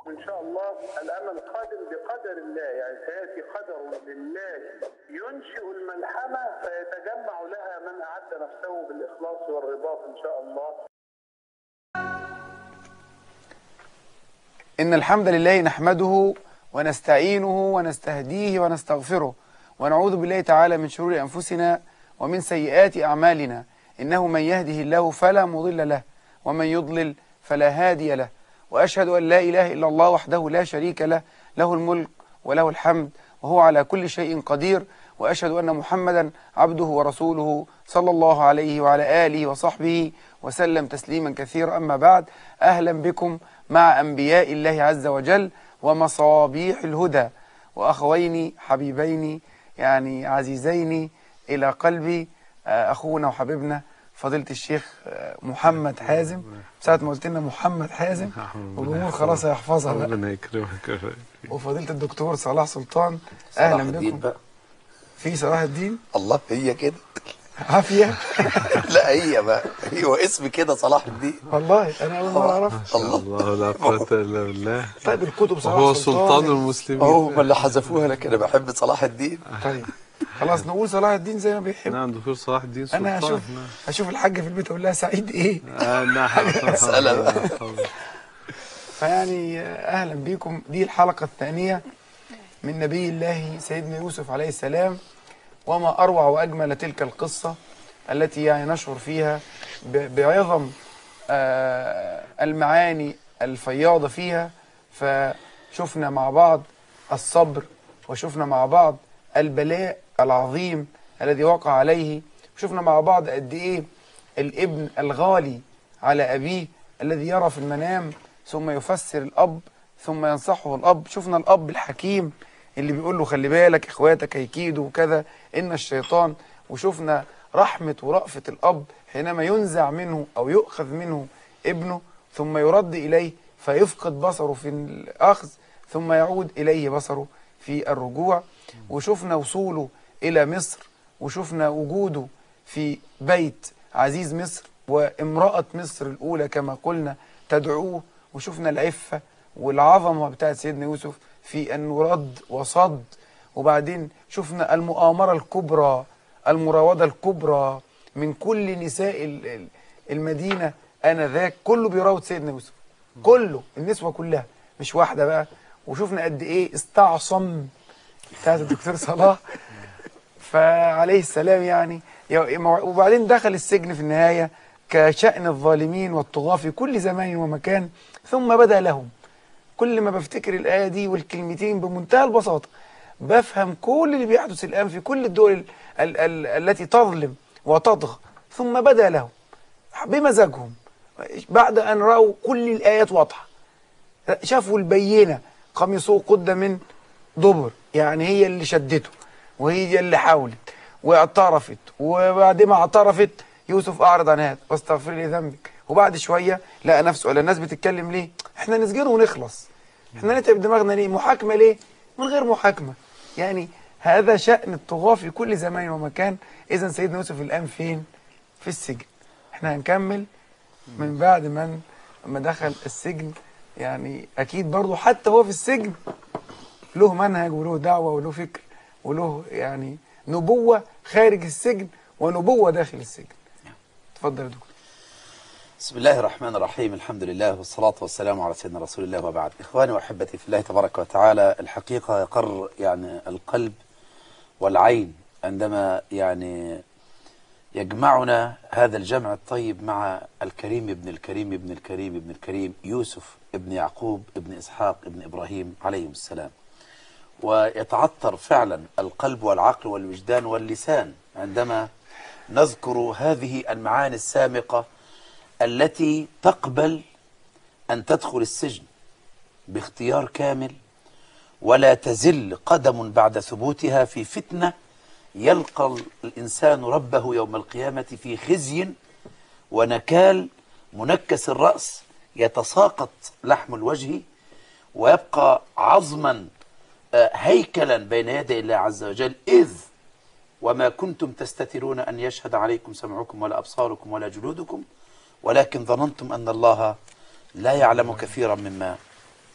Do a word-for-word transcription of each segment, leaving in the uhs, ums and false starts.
إن شاء الله الأمل قادم بقدر الله، يعني سيأتي قدر لله ينشئ الملحمة فيتجمع لها من أعد نفسه بالإخلاص والرباط إن شاء الله. إن الحمد لله نحمده ونستعينه ونستهديه ونستغفره ونعوذ بالله تعالى من شرور أنفسنا ومن سيئات أعمالنا، إنه من يهده الله فلا مضل له ومن يضلل فلا هادي له، وأشهد أن لا إله إلا الله وحده لا شريك له، له الملك وله الحمد وهو على كل شيء قدير، وأشهد أن محمدا عبده ورسوله صلى الله عليه وعلى آله وصحبه وسلم تسليما كثيرا. أما بعد، أهلا بكم مع أنبياء الله عز وجل ومصابيح الهدى، وأخوين حبيبين يعني عزيزين إلى قلبي، أخونا وحبيبنا فضيلة الشيخ محمد حازم. ساعة ما قلت لنا محمد حازم والجمهور خلاص هيحفظها بقى. ربنا يكرمك. وفضيلة الدكتور صلاح سلطان، أهلا بكم. بقى. في صلاح الدين الله، هي كده عافية. لا هي بقى هو اسم كده صلاح الدين، والله أنا أول مرة أعرف. الله لا قوة إلا بالله. طيب الكتب صلاح هو سلطان سلطان المسلمين. هم اللي حذفوها، لكن انا بحب صلاح الدين. طيب خلاص نقول صلاح الدين زي ما بيحب. نعم دكتور صلاح الدين سلطان. أنا هشوف هشوف الحاجة في البيت أقول لها سعيد إيه. آه نعم. مسألة بقى. فيعني أهلا بكم. دي الحلقة الثانية من نبي الله سيدنا يوسف عليه السلام، وما أروع وأجمل تلك القصة التي يعني نشعر فيها بعظم المعاني الفياضة فيها. فشفنا مع بعض الصبر، وشفنا مع بعض البلاء العظيم الذي وقع عليه، وشفنا مع بعض قد إيه الابن الغالي على أبيه الذي يرى في المنام ثم يفسر الأب ثم ينصحه الأب. شفنا الأب الحكيم اللي بيقول له خلي بالك إخواتك هيكيدوا وكذا إن الشيطان. وشفنا رحمة ورأفة الأب حينما ينزع منه أو يؤخذ منه ابنه ثم يرد إليه فيفقد بصره في الأخذ ثم يعود إليه بصره في الرجوع. وشفنا وصوله إلى مصر، وشفنا وجوده في بيت عزيز مصر وامرأة مصر الأولى كما قلنا تدعوه. وشفنا العفة والعظمة بتاعت سيدنا يوسف في أنه رد وصد. وبعدين شفنا المؤامرة الكبرى، المراودة الكبرى من كل نساء المدينة آنذاك، كله بيراود سيدنا يوسف، كله النسوة كلها مش واحدة بقى. وشفنا قد إيه استعصم بتاعت الدكتور صلاح فعليه السلام يعني. وبعدين دخل السجن في النهاية كشأن الظالمين والطغاة في كل زمان ومكان، ثم بدأ لهم. كل ما بفتكر الآية دي والكلمتين بمنتهى البساطة بفهم كل اللي بيحدث الآن في كل الدول ال ال ال التي تظلم وتطغى. ثم بدأ لهم بمزاجهم بعد أن رأوا كل الآيات واضحة، شافوا البينة قميصه قد من دبر، يعني هي اللي شدته وهي اللي حاولت واعترفت، وبعد ما اعترفت يوسف أعرض عن هذا واستغفر لي ذنبك. وبعد شوية لقى نفسه قال الناس بتتكلم ليه؟ احنا نسجنه ونخلص، احنا نتعب دماغنا ليه؟ محاكمة ليه؟ من غير محاكمة. يعني هذا شأن الطغاة في كل زمان ومكان. إذا سيدنا يوسف الآن فين؟ في السجن. احنا هنكمل من بعد من ما دخل السجن. يعني أكيد برضه حتى هو في السجن له منهج وله دعوة وله فكر وله يعني نبوة خارج السجن ونبوة داخل السجن. تفضل يا دكتور. بسم الله الرحمن الرحيم، الحمد لله والصلاة والسلام على سيدنا رسول الله وبعد. إخواني وأحبتي في الله تبارك وتعالى، الحقيقة يقر يعني القلب والعين عندما يعني يجمعنا هذا الجمع الطيب مع الكريم ابن الكريم ابن الكريم ابن الكريم يوسف ابن يعقوب ابن إسحاق ابن إبراهيم عليهم السلام. ويتعطر فعلا القلب والعقل والوجدان واللسان عندما نذكر هذه المعاني السامقة التي تقبل أن تدخل السجن باختيار كامل ولا تزل قدم بعد ثبوتها في فتنة يلقى الإنسان ربه يوم القيامة في خزي ونكال منكس الرأس، يتساقط لحم الوجه ويبقى عظما هيكلا بين يدي الله عز وجل. إذ وما كنتم تستترون أن يشهد عليكم سمعكم ولا أبصاركم ولا جلودكم ولكن ظننتم أن الله لا يعلم كثيرا مما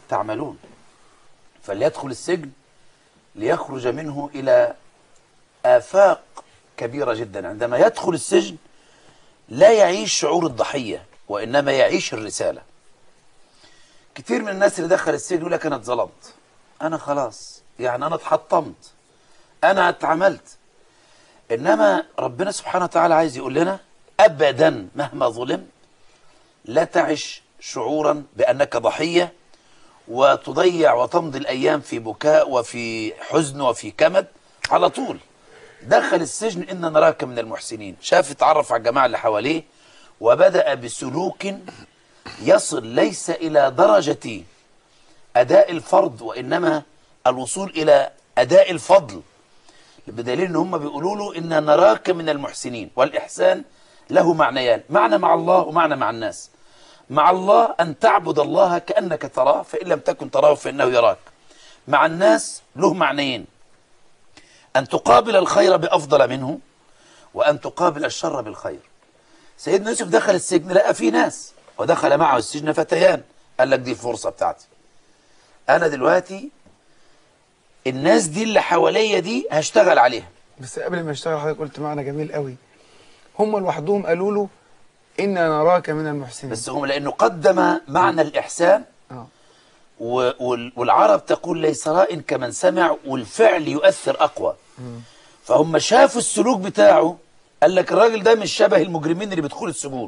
تعملون. فليدخل السجن ليخرج منه إلى آفاق كبيرة جدا. عندما يدخل السجن لا يعيش شعور الضحية، وإنما يعيش الرسالة. كتير من الناس اللي دخل السجن يقول لك أنا اتظلمت، أنا خلاص يعني أنا اتحطمت، أنا اتعملت. إنما ربنا سبحانه وتعالى عايز يقول لنا أبدا مهما ظلم لا تعش شعورا بأنك ضحية وتضيع وتمضي الأيام في بكاء وفي حزن وفي كمد. على طول دخل السجن إن نراك من المحسنين، شاف اتعرف على الجماعة اللي حواليه وبدأ بسلوك يصل ليس إلى درجة أداء الفرض وإنما الوصول إلى أداء الفضل، بدليل إن هم بيقولوا له إن نراك من المحسنين. والإحسان له معنيان، معنى مع الله ومعنى مع الناس. مع الله أن تعبد الله كأنك تراه، فإن لم تكن تراه فإنه يراك. مع الناس له معنيين، أن تقابل الخير بأفضل منه، وأن تقابل الشر بالخير. سيدنا يوسف دخل السجن لقى فيه ناس، ودخل معه السجن فتيان، قال لك دي الفرصة بتاعتي، أنا دلوقتي الناس دي اللي حواليا دي هشتغل عليها. بس قبل ما اشتغل حضرتك قلت معنى جميل قوي، هم لوحدهم قالوا له إنا نراك من المحسنين. بس هم لأنه قدم معنى الإحسان، آه. والعرب تقول ليس راء كمن سمع، والفعل يؤثر أقوى. فهم شافوا السلوك بتاعه، قال لك الراجل ده مش شبه المجرمين اللي بيدخلوا السجون،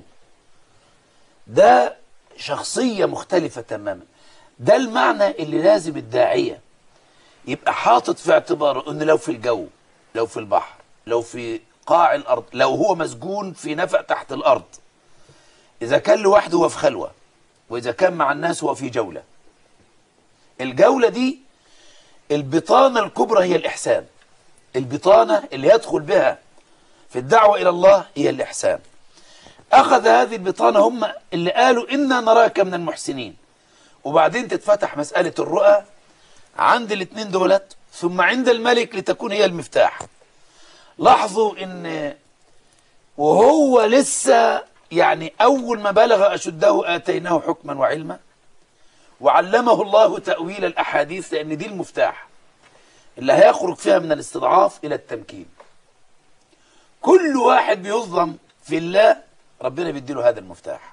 ده شخصية مختلفة تماما. ده المعنى اللي لازم الداعية يبقى حاطط في اعتباره، انه لو في الجو، لو في البحر، لو في قاع الأرض، لو هو مسجون في نفق تحت الأرض، إذا كان لوحده هو في خلوة، وإذا كان مع الناس هو في جولة. الجولة دي البطانة الكبرى هي الإحسان، البطانة اللي يدخل بها في الدعوة إلى الله هي الإحسان. أخذ هذه البطانة هم اللي قالوا إنا نراك من المحسنين، وبعدين تتفتح مسألة الرؤى عند الاثنين دولت، ثم عند الملك لتكون هي المفتاح. لاحظوا إن وهو لسه يعني أول ما بلغ أشده آتيناه حكما وعلما، وعلمه الله تأويل الأحاديث، لأن دي المفتاح اللي هيخرج فيها من الاستضعاف إلى التمكين. كل واحد بيظلم في الله ربنا بيديله هذا المفتاح.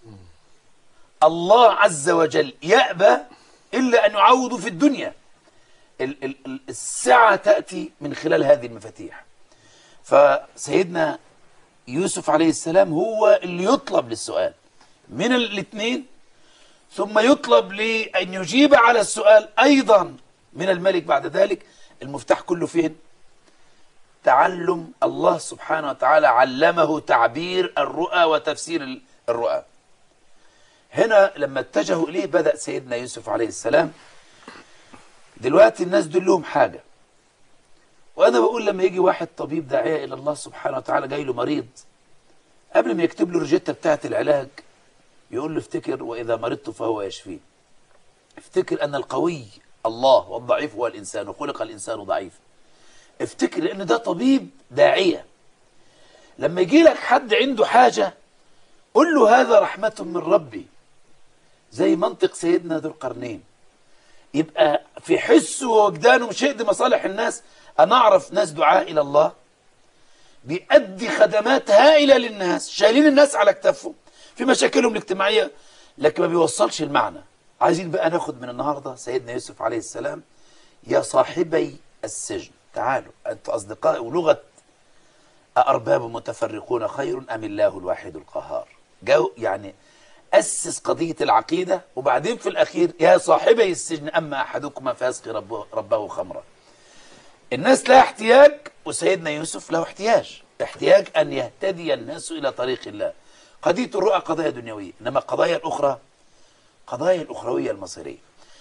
الله عز وجل يأبى إلا أن يعوض في الدنيا. السعة تأتي من خلال هذه المفاتيح. فسيدنا يوسف عليه السلام هو اللي يطلب للسؤال من الاثنين، ثم يطلب لأن يجيب على السؤال أيضا من الملك بعد ذلك. المفتاح كله فين؟ تعلم الله سبحانه وتعالى علمه تعبير الرؤى وتفسير الرؤى. هنا لما اتجهوا إليه بدأ سيدنا يوسف عليه السلام. دلوقتي الناس دول لهم حاجة، وأنا بقول لما يجي واحد طبيب داعية إلى الله سبحانه وتعالى جاي له مريض، قبل ما يكتب له الروجيتا بتاعة العلاج يقول له افتكر وإذا مرضت فهو يشفين. افتكر أن القوي الله والضعيف هو الإنسان، وخلق الإنسان ضعيف. افتكر لأن ده طبيب داعية. لما يجي لك حد عنده حاجة قل له هذا رحمة من ربي، زي منطق سيدنا ذو القرنين. يبقى في حسه ووجدانه مش يقضي مصالح الناس. أنا أعرف ناس دعاء إلى الله بيأدي خدمات هائلة للناس، شايلين الناس على كتافهم في مشاكلهم الاجتماعية، لكن ما بيوصلش المعنى. عايزين بقى ناخد من النهاردة سيدنا يوسف عليه السلام، يا صاحبي السجن تعالوا أنت أصدقائي، ولغة أأرباب متفرقون خير أم الله الواحد القهار. جو يعني أسس قضية العقيدة، وبعدين في الأخير يا صاحبي السجن أما أحدكما فيسقي ربه, ربه خمرا. الناس لها احتياج، وسيدنا يوسف له احتياج احتياج أن يهتدي الناس إلى طريق الله. قضية الرؤى قضايا دنيوية، إنما القضايا الأخرى قضايا الأخروية المصيرية.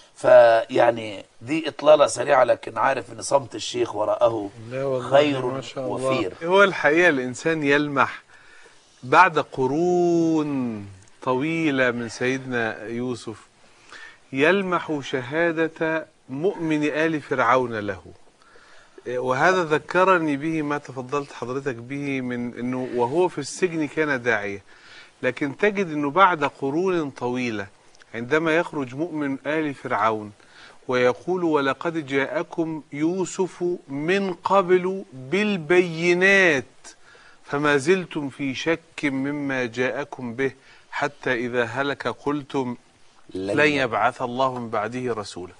فيعني دي إطلالة سريعة، لكن عارف أن صمت الشيخ وراءه خير وفير. هو الحقيقة الإنسان يلمح بعد قرون طويلة من سيدنا يوسف، يلمح شهادة مؤمن آل فرعون له. وهذا ذكرني به ما تفضلت حضرتك به من أنه وهو في السجن كان داعية، لكن تجد أنه بعد قرون طويلة عندما يخرج مؤمن آل فرعون ويقول ولقد جاءكم يوسف من قبل بالبينات فما زلتم في شك مما جاءكم به حتى إذا هلك قلتم لن يبعث الله من بعده رسولا.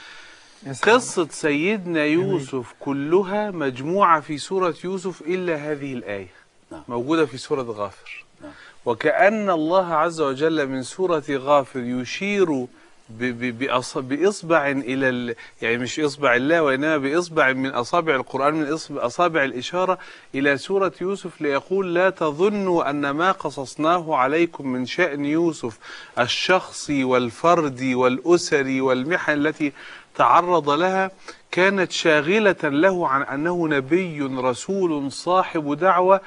قصة سيدنا يوسف كلها مجموعة في سورة يوسف إلا هذه الآية موجودة في سورة غافر. وكأن الله عز وجل من سورة غافر يشير بإصبع إلى ال... يعني مش إصبع الله وإنما بإصبع من أصابع القرآن، من أصابع الإشارة إلى سورة يوسف، ليقول لا تظنوا أن ما قصصناه عليكم من شأن يوسف الشخصي والفردي والأسري والمحن التي تعرض لها كانت شاغلة له عن أنه نبي رسول صاحب دعوة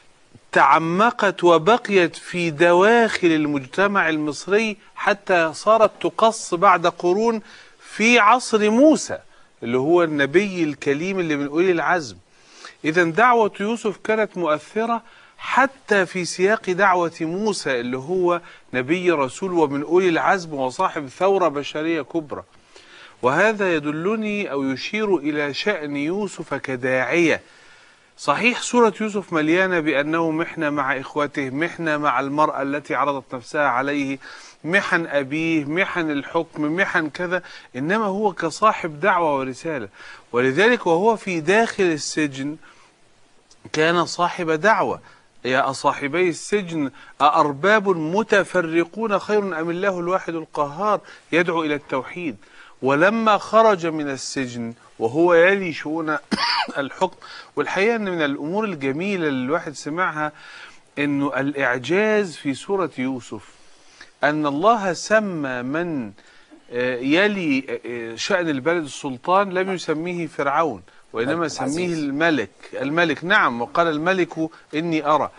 تعمقت وبقيت في دواخل المجتمع المصري حتى صارت تقص بعد قرون في عصر موسى اللي هو النبي الكليم اللي من أولي العزم. إذا دعوة يوسف كانت مؤثرة حتى في سياق دعوة موسى اللي هو نبي رسول ومن أولي العزم وصاحب ثورة بشرية كبرى. وهذا يدلني أو يشير إلى شأن يوسف كداعية. صحيح سورة يوسف مليانة بأنه محنة مع إخوته، محنة مع المرأة التي عرضت نفسها عليه، محن أبيه، محن الحكم، محن كذا، إنما هو كصاحب دعوة ورسالة. ولذلك وهو في داخل السجن كان صاحب دعوة. يا أصاحبي السجن أأرباب متفرقون خير أم الله الواحد القهار يدعو إلى التوحيد. ولما خرج من السجن وهو يلي شؤون الحكم، والحقيقة أن من الأمور الجميلة اللي الواحد سمعها أنه الإعجاز في سورة يوسف أن الله سمى من يلي شأن البلد السلطان لم يسميه فرعون وإنما سميه الملك. الملك نعم، وقال الملك إني أرى.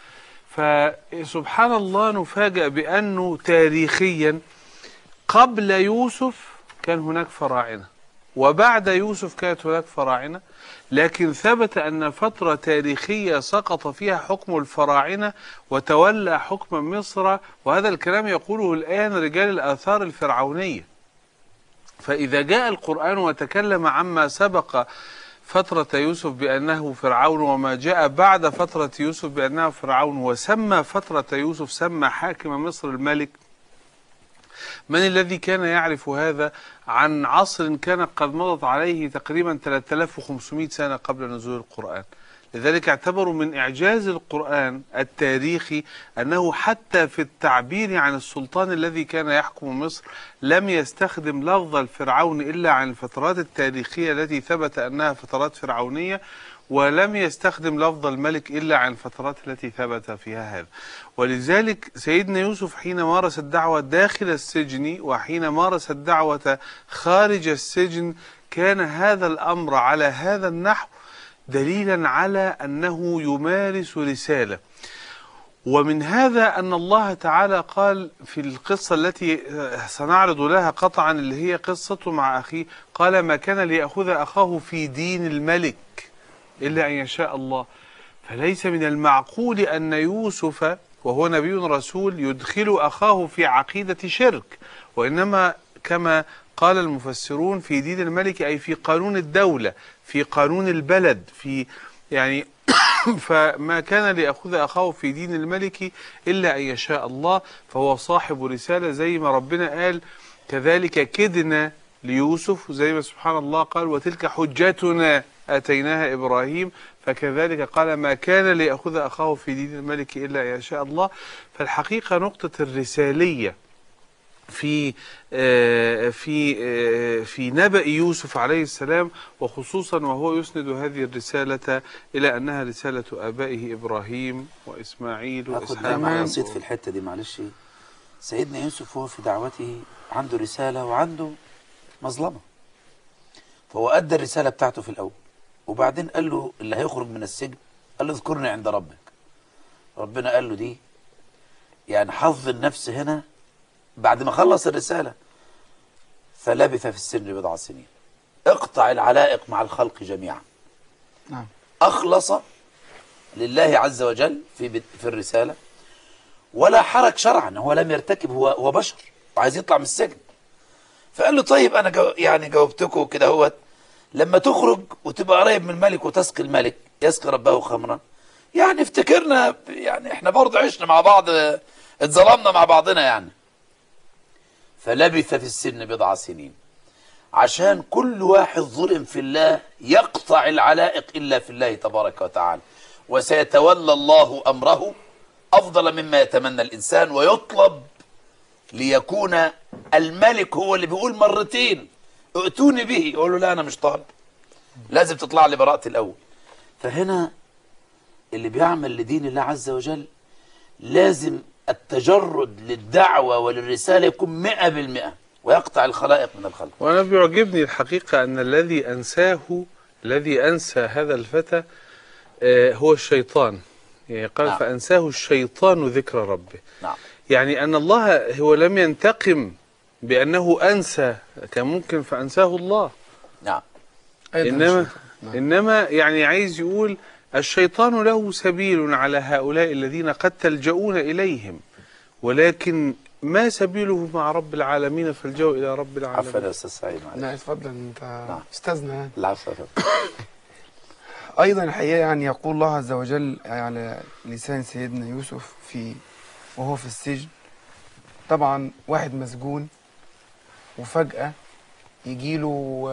فسبحان الله نفاجأ بأنه تاريخيا قبل يوسف كان هناك فراعنة وبعد يوسف كانت هناك فراعنة، لكن ثبت أن فترة تاريخية سقط فيها حكم الفراعنة وتولى حكم مصر، وهذا الكلام يقوله الآن رجال الآثار الفرعونية. فإذا جاء القرآن وتكلم عما سبق فترة يوسف بأنه فرعون وما جاء بعد فترة يوسف بأنه فرعون وسمى فترة يوسف سمى حاكم مصر الملك، من الذي كان يعرف هذا عن عصر كان قد مضت عليه تقريبا ثلاثة آلاف وخمسمائة سنة قبل نزول القرآن؟ لذلك اعتبروا من إعجاز القرآن التاريخي أنه حتى في التعبير عن السلطان الذي كان يحكم مصر لم يستخدم لفظ الفرعون إلا عن الفترات التاريخية التي ثبت أنها فترات فرعونية، ولم يستخدم لفظ الملك إلا عن الفترات التي ثبت فيها هذا. ولذلك سيدنا يوسف حين مارس الدعوة داخل السجن وحين مارس الدعوة خارج السجن كان هذا الأمر على هذا النحو دليلا على أنه يمارس رسالة. ومن هذا أن الله تعالى قال في القصة التي سنعرض لها قطعا اللي هي قصته مع أخيه، قال ما كان ليأخذ أخاه في دين الملك إلا أن يشاء الله. فليس من المعقول أن يوسف وهو نبي رسول يدخل أخاه في عقيدة شرك، وإنما كما قال المفسرون في دين الملك أي في قانون الدولة، في قانون البلد، في يعني فما كان ليأخذ أخاه في دين الملك إلا أن يشاء الله. فهو صاحب رسالة زي ما ربنا قال كذلك كدنا ليوسف، زي ما سبحان الله قال وتلك حجتنا آتيناها إبراهيم، فكذلك قال ما كان ليأخذ أخاه في دين الملك إلا أن يشاء الله. فالحقيقة نقطة الرسالية في في في نبأ يوسف عليه السلام، وخصوصا وهو يسند هذه الرسالة إلى أنها رسالة آبائه إبراهيم وإسماعيل وإسحاق. أنا نسيت في الحتة دي معلش. سيدنا يوسف هو في دعوته عنده رسالة وعنده مظلمة، فهو أدى الرسالة بتاعته في الأول، وبعدين قال له اللي هيخرج من السجن قال له اذكرني عند ربك. ربنا قال له دي يعني حظ النفس هنا بعد ما خلص الرسالة، فلبث في السجن بضع سنين. اقطع العلائق مع الخلق جميعا. نعم. أخلص لله عز وجل في في الرسالة، ولا حرك شرعا، هو لم يرتكب، هو هو بشر وعايز يطلع من السجن. فقال له طيب انا جو يعني جاوبتكم كده اهوت، لما تخرج وتبقى قريب من الملك وتسقي الملك يسقي ربه خمرا، يعني افتكرنا يعني احنا برضه عشنا مع بعض، اتظلمنا مع بعضنا يعني. فلبث في السجن بضع سنين عشان كل واحد ظلم في الله يقطع العلائق إلا في الله تبارك وتعالى، وسيتولى الله أمره أفضل مما يتمنى الإنسان، ويطلب ليكون الملك هو اللي بيقول مرتين ائتوني به، يقول له لا أنا مش طالب، لازم تطلع لي براءتي الأول. فهنا اللي بيعمل لدين الله عز وجل لازم التجرد للدعوة وللرسالة يكون مئة بالمئة، ويقطع الخلائق من الخلق. وأنا بيعجبني الحقيقة أن الذي أنساه الذي أنسى هذا الفتى آه هو الشيطان. يعني قال نعم. فأنساه الشيطان ذكر ربه. نعم. يعني أن الله هو لم ينتقم بأنه أنسى، كان ممكن فأنساه الله. نعم. إنما, نعم. إنما يعني عايز يقول الشيطان له سبيل على هؤلاء الذين قد تلجؤون إليهم، ولكن ما سبيله مع رب العالمين فالجوا إلى رب العالمين. عفوا يا أستاذ سعيد. لا اتفضل أنت. نعم. أستاذنا يعني. العفو. أيضا الحقيقة يعني يقول الله عز وجل على لسان سيدنا يوسف في وهو في السجن، طبعا واحد مسجون وفجأة يجيله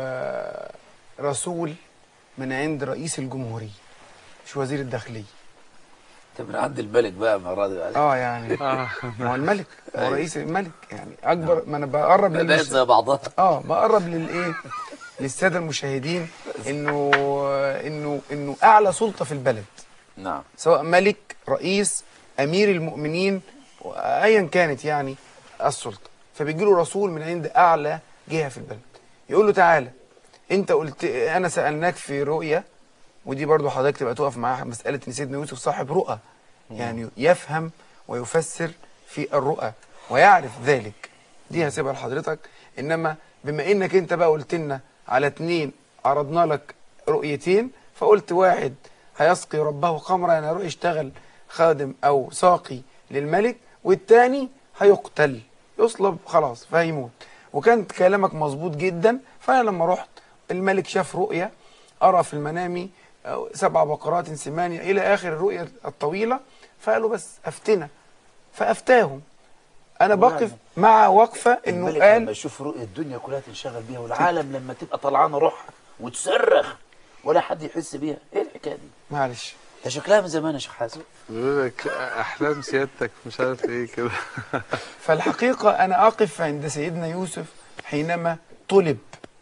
رسول من عند رئيس الجمهورية مش وزير الداخلية. انت من عند الملك بقى ما راضي عليك. اه يعني ما هو الملك هو رئيس الملك يعني اكبر. ما انا بقرب للمش... زي بعضها. اه بقرب للايه للساده المشاهدين انه انه انه اعلى سلطه في البلد. نعم. سواء ملك، رئيس، امير المؤمنين، ايا كانت يعني السلطه. فبيجي له رسول من عند اعلى جهه في البلد يقول له تعالى انت قلت انا سالناك في رؤيه، ودي برضو حضرتك تبقى تقف معاها مسألة ان سيدنا يوسف صاحب رؤى، يعني يفهم ويفسر في الرؤى ويعرف ذلك، دي هسيبها لحضرتك. انما بما انك انت بقى قلت لنا على اتنين عرضنا لك رؤيتين، فقلت واحد هيسقي ربه خمرا يعني هيروح يشتغل خادم او ساقي للملك، والتاني هيقتل يصلب خلاص فهيموت. وكان كلامك مظبوط جدا. فانا لما رحت الملك شاف رؤية أرى في المنام سبع بقرات سمانية إلى آخر الرؤية الطويلة، فقالوا بس أفتنا فأفتاهم. أنا بقف مع وقفة إنه قال لما يشوف رؤية الدنيا كلها تنشغل بيها، والعالم لما تبقى طلعانة روحها وتصرخ ولا حد يحس بيها، إيه الحكاية دي؟ معلش ده شكلها من زمان يا شيخ حازم. بيقول لك أحلام سيادتك مش عارف إيه كده. فالحقيقة أنا أقف عند سيدنا يوسف حينما طلب،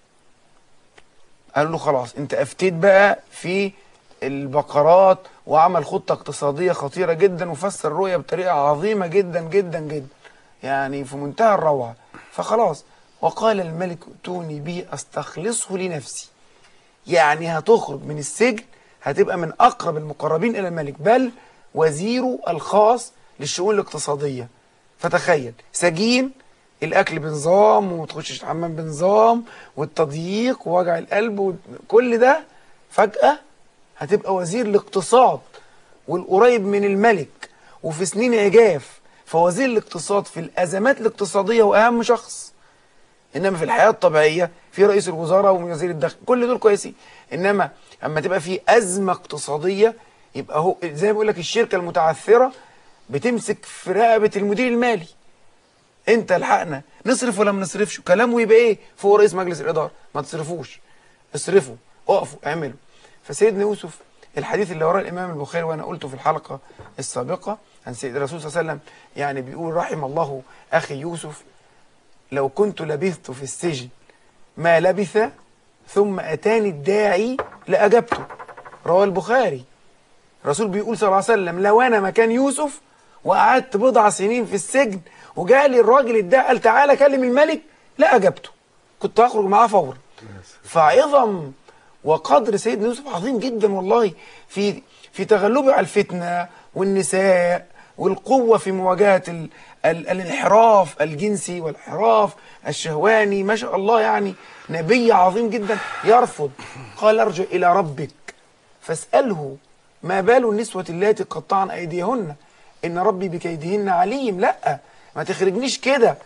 قالوا له خلاص انت افتيت بقى في البقرات وعمل خطة اقتصادية خطيرة جدا وفسر الرؤية بطريقة عظيمة جدا جدا جدا يعني في منتهى الروعة. فخلاص وقال الملك ائتوني به استخلصه لنفسي، يعني هتخرج من السجن هتبقى من اقرب المقربين الى الملك، بل وزيره الخاص للشؤون الاقتصادية. فتخيل سجين، الاكل بنظام وما تخشش الحمام بنظام والتضييق ووجع القلب وكل ده، فجأة هتبقى وزير الاقتصاد والقريب من الملك وفي سنين عجاف. فوزير الاقتصاد في الازمات الاقتصادية واهم شخص. انما في الحياة الطبيعية في رئيس الوزراء ووزير الداخل كل دول كويسين، انما اما تبقى في ازمة اقتصادية يبقى هو زي ما بقول لك الشركة المتعثرة بتمسك في رقبة المدير المالي، انت الحقنا نصرف ولا ما نصرفش، كلامه يبقى ايه فوق رئيس مجلس الاداره، ما تصرفوش اصرفوا اقفوا اعملوا. فسيدنا يوسف الحديث اللي وراه الامام البخاري وانا قلته في الحلقه السابقه عن سيد الرسول صلى الله عليه وسلم، يعني بيقول رحم الله اخي يوسف لو كنت لبثت في السجن ما لبث ثم اتاني الداعي لاجبته، رواه البخاري. الرسول بيقول صلى الله عليه وسلم لو انا مكان يوسف وقعدت بضع سنين في السجن وجالي الراجل الداعي قال تعالى كلم الملك لا اجبته، كنت هخرج معاه فورا. فعظم وقدر سيدنا يوسف عظيم جدا والله في في تغلبه على الفتنه والنساء والقوه في مواجهه ال ال الانحراف الجنسي والانحراف الشهواني، ما شاء الله يعني نبي عظيم جدا يرفض. قال ارجع الى ربك فاساله ما بال النسوه اللاتي قطعن ايديهن ان ربي بكيدهن عليم. لا ما تخرجنيش كده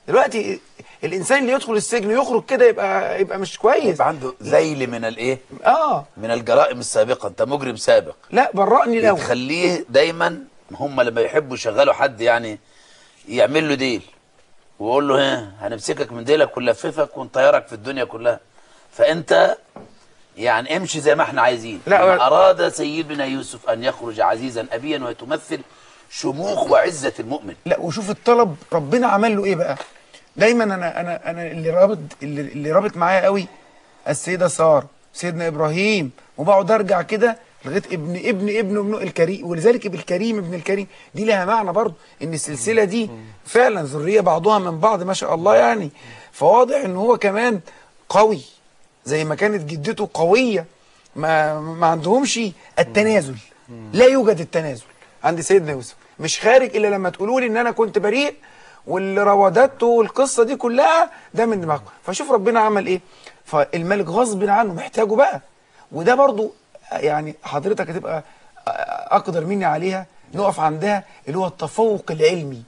دلوقتي الانسان اللي يدخل السجن يخرج كده يبقى يبقى مش كويس، يبقى عنده ذيل من الايه؟ اه من الجرائم السابقه. انت مجرم سابق، لا برأني الاول. تخليه دايما، هم لما يحبوا يشغلوا حد يعني يعمل له ديل ويقول له ها هنمسكك من ديلك ونلففك ونطيرك في الدنيا كلها، فانت يعني امشي زي ما احنا عايزين. لا لما اراد سيدنا يوسف ان يخرج عزيزا ابيا وتمثل شموخ وعزه المؤمن. لا وشوف الطلب ربنا عمل له ايه بقى. دايما انا انا انا اللي رابط اللي, اللي رابط معايا قوي السيده ساره، سيدنا ابراهيم، وبقعد ارجع كده لغايه ابن ابن ابن ابن الكريم، ولذلك ابن الكريم ابن الكريم دي لها معنى برضه، ان السلسله دي فعلا ذريه بعضها من بعض ما شاء الله يعني. فواضح ان هو كمان قوي زي ما كانت جدته قويه، ما ما عندهمش التنازل، لا يوجد التنازل عند سيدنا يوسف. مش خارج الا لما تقولوا لي ان انا كنت بريء واللي راودته والقصه دي كلها ده من دماغكم. فشوف ربنا عمل ايه. فالملك غصب عنه محتاجه بقى، وده برضو يعني حضرتك هتبقى اقدر مني عليها نقف عندها، اللي هو التفوق العلمي.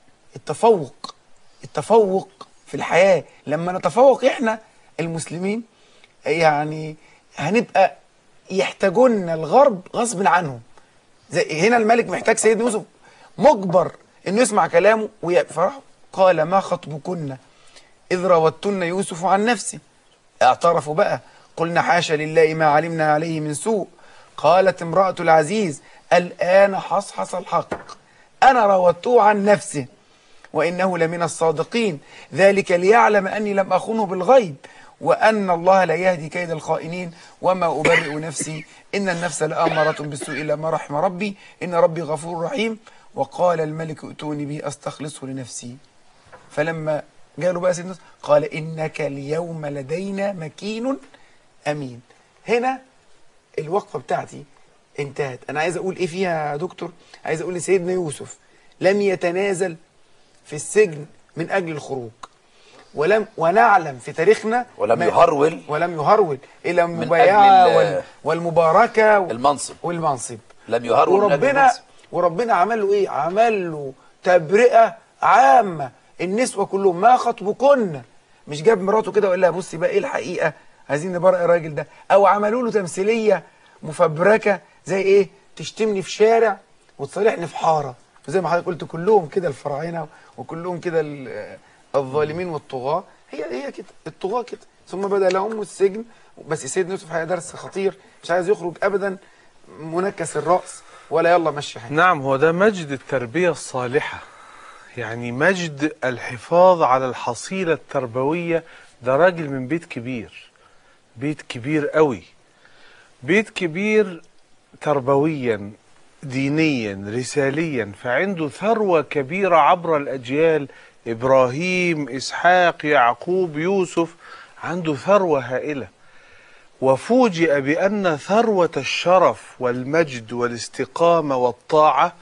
التفوق التفوق في الحياه، لما نتفوق احنا المسلمين يعني هنبقى يحتاجون الغرب غصب عنهم. زي هنا الملك محتاج سيدنا يوسف مجبر انه يسمع كلامه ويفرح. قال ما خطبكن اذ راودتن يوسف عن نفسه. اعترفوا بقى، قلنا حاشا لله ما علمنا عليه من سوء. قالت امرأة العزيز الآن حصحص الحق أنا راودته عن نفسه وإنه لمن الصادقين ذلك ليعلم أني لم أخنه بالغيب وأن الله لا يهدي كيد الخائنين وما أبرئ نفسي إن النفس لآمرة بالسوء إلا ما رحم ربي إن ربي غفور رحيم. وقال الملك ائتوني به أستخلصه لنفسي. فلما قالوا بقى سيدنا قال إنك اليوم لدينا مكين أمين. هنا الوقفة بتاعتي انتهت. أنا عايز أقول إيه فيها يا دكتور؟ عايز أقول لسيدنا يوسف لم يتنازل في السجن من أجل الخروج، ولم ونعلم في تاريخنا ولم يهرول ولم يهرول إلى المبايعة وال والمباركة المنصب والمنصب لم يهرول. وربنا وربنا عمل له إيه؟ عمل له تبرئة عامة. النسوة كلهم ما خطبكن، مش جاب مراته كده وقال لها بصي بقى ايه الحقيقة عايزين نبرئ الراجل ده، او عملوا له تمثيلية مفبركة زي ايه تشتمني في شارع وتصالحني في حارة، زي ما حضرتك قلت كلهم كده الفراعنة وكلهم كده الظالمين والطغاة. هي هي كده الطغاة كده. ثم بدأ لهم السجن. بس سيدنا يوسف هي درس خطير، مش عايز يخرج ابدا منكس الرأس ولا يلا مشي حاجة. نعم، هو ده مجد التربية الصالحة، يعني مجد الحفاظ على الحصيلة التربوية. ده راجل من بيت كبير، بيت كبير قوي، بيت كبير تربويا دينيا رساليا، فعنده ثروة كبيرة عبر الأجيال. إبراهيم، إسحاق، يعقوب، يوسف، عنده ثروة هائلة. وفوجئ بأن ثروة الشرف والمجد والاستقامة والطاعة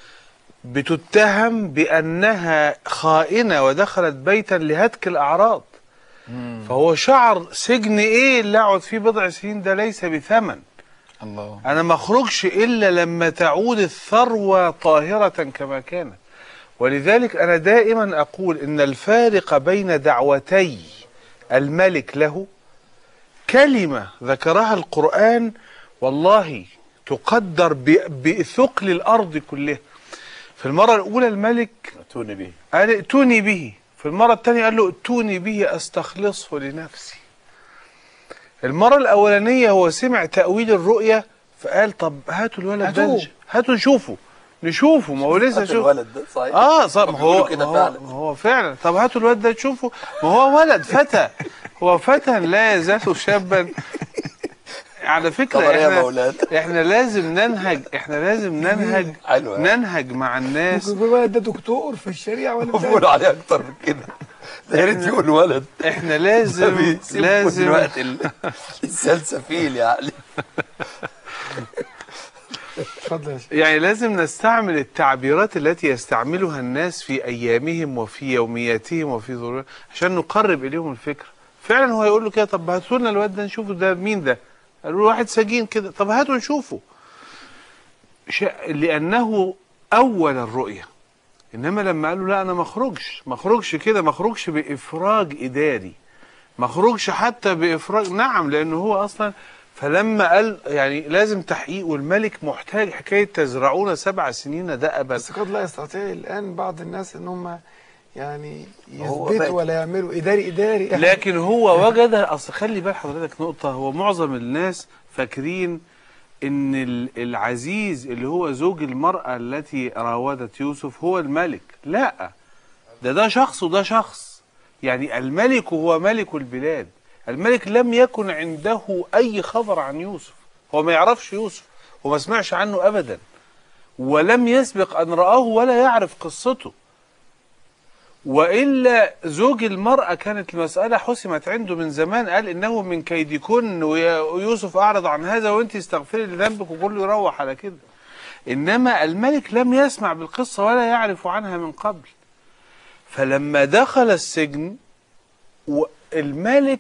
بتتهم بأنها خائنة ودخلت بيتا لهتك الأعراض. مم. فهو شعر سجن إيه اللي أقعد فيه بضع سنين ده ليس بثمن. الله. أنا ما أخرجش إلا لما تعود الثروة طاهرة كما كانت. ولذلك أنا دائما أقول إن الفارق بين دعوتي الملك له كلمة ذكرها القرآن والله تقدر بثقل الأرض كلها. في المرة الأولى الملك ائتوني به، قال ائتوني به. في المرة الثانية قال له ائتوني به أستخلصه لنفسي. المرة الأولانية هو سمع تأويل الرؤية فقال طب هاتوا الولد ده، هاتوا نشوفه نشوفه ما هو لسه شوف الولد ده صحيح. اه صح، ما هو كده فعلا. هو فعلا. طب هاتوا الولد ده تشوفه، ما هو ولد فتى، هو فتى لا يزال شابا. على فكرة احنا, احنا لازم ننهج احنا لازم ننهج ننهج مع الناس. ممكن يقول ولد ده دكتور في الشريعة ولا بيقولوا عليه اكتر من كده، يا ريت يقول ولد. احنا لازم لازم الوقت السلسفيل يعني. يعني لازم نستعمل التعبيرات التي يستعملها الناس في ايامهم وفي يومياتهم وفي ظروفهم عشان نقرب اليهم الفكره. فعلا هو يقول له كده طب هاتوا لنا الواد ده نشوفه ده مين ده؟ قالوا له واحد سجين كده. طب هاتوا نشوفه. لانه اول الرؤيه، انما لما قالوا لا انا ما اخرجش ما اخرجش كده، ما اخرجش بافراج اداري، ما اخرجش حتى بافراج، نعم، لانه هو اصلا، فلما قال يعني لازم تحقيق والملك محتاج حكايه تزرعون سبع سنين دأبا. بس قد لا يستطيع الان بعض الناس ان هم يعني هو يثبتوا بقى- ولا يعملوا اداري اداري لكن هو وجد، اصل خلي بال حضرتك نقطه، هو معظم الناس فاكرين ان ال- العزيز اللي هو زوج المرأة التي راودت يوسف هو الملك. لا، ده ده شخص وده شخص. يعني الملك هو ملك البلاد، الملك لم يكن عنده اي خبر عن يوسف، هو ما يعرفش يوسف وما سمعش عنه ابدا، ولم يسبق ان رآه ولا يعرف قصته. وإلا زوج المرأة كانت المسألة حسمت عنده من زمان، قال إنه من كيدكن ويوسف أعرض عن هذا وأنت استغفري لذنبك وكله يروح على كده. إنما الملك لم يسمع بالقصة ولا يعرف عنها من قبل. فلما دخل السجن الملك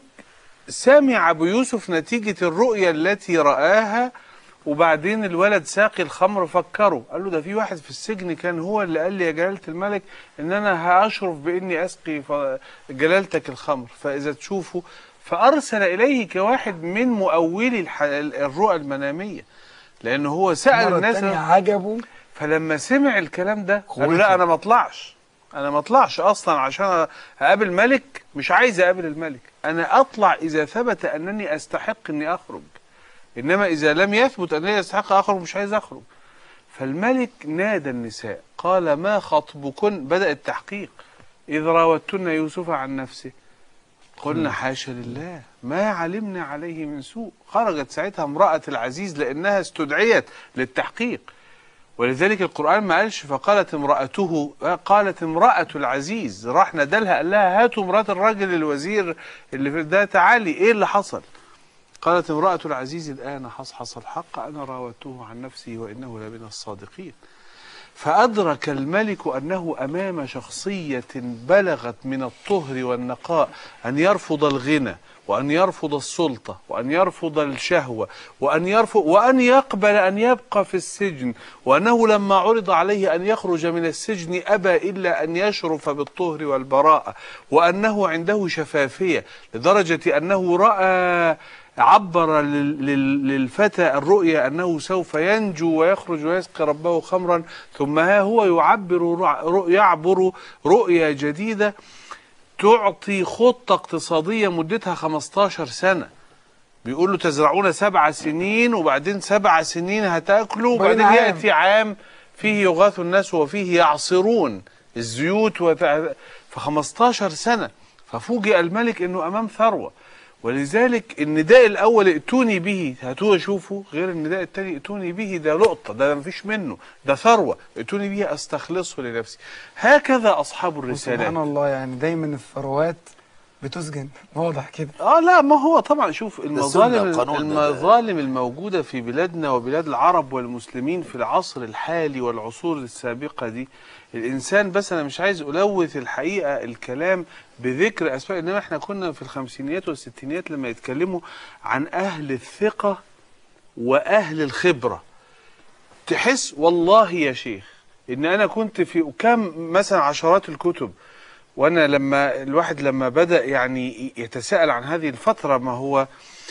سمع بيوسف نتيجة الرؤية التي رآها، وبعدين الولد ساقي الخمر فكره، قال له ده في واحد في السجن كان هو اللي قال لي يا جلالة الملك ان انا هاشرف باني اسقي جلالتك الخمر، فاذا تشوفه، فارسل اليه كواحد من مؤولي الح... الرؤى المنامية، لانه هو سأل الناس عجبه. فلما سمع الكلام ده قال له لا انا ما اطلعش، انا ما اطلعش اصلا عشان اقابل ملك، مش عايز اقابل الملك، انا اطلع اذا ثبت انني استحق اني اخرج، إنما إذا لم يثبت أنه يستحق أخرج مش عايز أخرج. فالملك نادى النساء قال ما خطبكن، بدأ التحقيق، إذ راوتن يوسف عن نفسه قلنا حاشا لله ما علمنا عليه من سوء. خرجت ساعتها امرأة العزيز لأنها استدعيت للتحقيق، ولذلك القرآن ما قالش فقالت امرأته، قالت امرأة العزيز، راح ندلها قال لها هاتوا امرأة الراجل الوزير اللي في ده، تعالي إيه اللي حصل؟ قالت امرأة العزيز الآن حصحص الحق أنا راودته عن نفسي وإنه لمن الصادقين. فأدرك الملك أنه أمام شخصية بلغت من الطهر والنقاء أن يرفض الغنى وأن يرفض السلطة وأن يرفض الشهوة وأن يرفض وأن يقبل أن يبقى في السجن، وأنه لما عرض عليه أن يخرج من السجن أبى إلا أن يشرف بالطهر والبراءة، وأنه عنده شفافية لدرجة أنه رأى عبر للفتى الرؤيا أنه سوف ينجو ويخرج ويسقي ربه خمرا، ثم ها هو يعبر يعبر رؤيا جديدة تعطي خطة اقتصادية مدتها خمستاشر سنة. بيقول له تزرعون سبع سنين وبعدين سبع سنين هتاكلوا وبعدين يأتي عام فيه يغاث الناس وفيه يعصرون الزيوت وتع... في خمستاشر سنة. ففوجئ الملك انه امام ثروة، ولذلك النداء الاول ائتوني به هاتوه شوفوا، غير النداء الثاني ائتوني به ده لقطه، ده مفيش منه، ده ثروه، ائتوني به استخلصه لنفسي. هكذا اصحاب الرسالات. سبحان الله، يعني دايما الثروات بتسجن، واضح كده. اه لا ما هو طبعا شوف المظالم المظالم الموجوده في بلادنا وبلاد العرب والمسلمين في العصر الحالي والعصور السابقه دي، الانسان، بس انا مش عايز الوث الحقيقه الكلام بذكر اسماء، انما احنا كنا في الخمسينيات والستينيات لما يتكلموا عن اهل الثقه واهل الخبره، تحس والله يا شيخ ان انا كنت في كم مثلا عشرات الكتب، وانا لما الواحد لما بدأ يعني يتساءل عن هذه الفترة، ما هو